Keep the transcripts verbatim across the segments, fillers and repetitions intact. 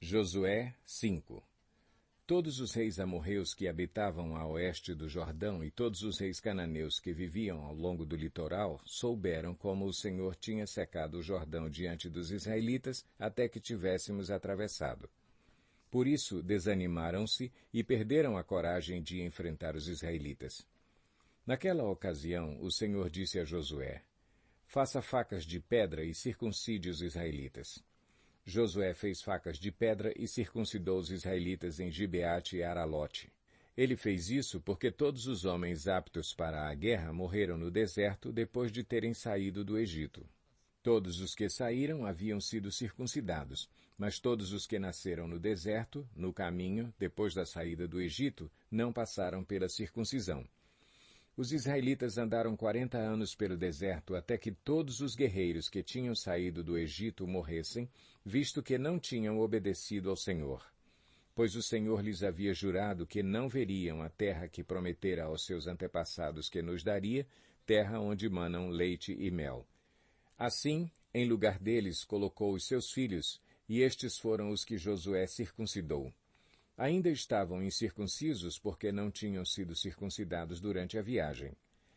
Josué cinco. Todos os reis amorreus que habitavam a oeste do Jordão e todos os reis cananeus que viviam ao longo do litoral souberam como o Senhor tinha secado o Jordão diante dos israelitas até que tivéssemos atravessado. Por isso desanimaram-se e perderam a coragem de enfrentar os israelitas. Naquela ocasião, o Senhor disse a Josué: faça facas de pedra e circuncide os israelitas. Josué fez facas de pedra e circuncidou os israelitas em Gibeate e Aralote. Ele fez isso porque todos os homens aptos para a guerra morreram no deserto depois de terem saído do Egito. Todos os que saíram haviam sido circuncidados, mas todos os que nasceram no deserto, no caminho, depois da saída do Egito, não passaram pela circuncisão. Os israelitas andaram quarenta anos pelo deserto até que todos os guerreiros que tinham saído do Egito morressem, visto que não tinham obedecido ao Senhor. Pois o Senhor lhes havia jurado que não veriam a terra que prometera aos seus antepassados que nos daria, terra onde manam leite e mel. Assim, em lugar deles, colocou os seus filhos, e estes foram os que Josué circuncidou. Ainda estavam incircuncisos porque não tinham sido circuncidados durante a viagem.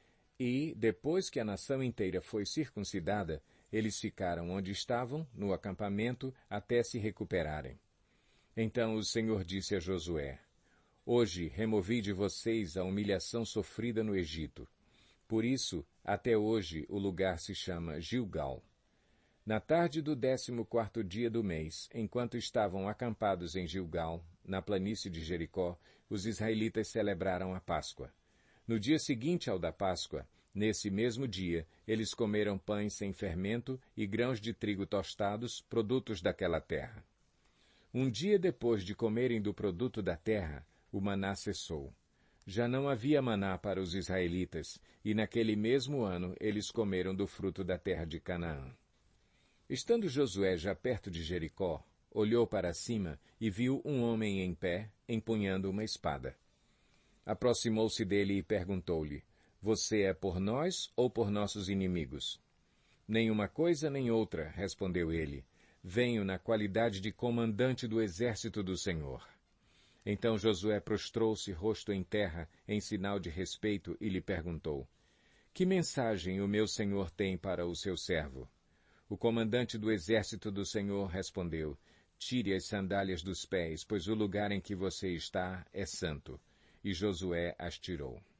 E, depois que a nação inteira foi circuncidada, eles ficaram onde estavam, no acampamento, até se recuperarem. Então o Senhor disse a Josué: hoje removi de vocês a humilhação sofrida no Egito. Por isso, até hoje, o lugar se chama Gilgal. Na tarde do décimo quarto dia do mês, enquanto estavam acampados em Gilgal, na planície de Jericó, os israelitas celebraram a Páscoa. No dia seguinte ao da Páscoa, nesse mesmo dia, eles comeram pães sem fermento e grãos de trigo tostados, produtos daquela terra. Um dia depois de comerem do produto da terra, o maná cessou. Já não havia maná para os israelitas, e naquele mesmo ano eles comeram do fruto da terra de Canaã. Estando Josué já perto de Jericó, olhou para cima e viu um homem em pé, empunhando uma espada. Aproximou-se dele e perguntou-lhe: você é por nós ou por nossos inimigos? Nenhuma coisa nem outra, respondeu ele. Venho na qualidade de comandante do exército do Senhor. Então Josué prostrou-se rosto em terra, em sinal de respeito, e lhe perguntou: que mensagem o meu senhor tem para o seu servo? O comandante do exército do Senhor respondeu: tire as sandálias dos pés, pois o lugar em que você está é santo. E Josué as tirou.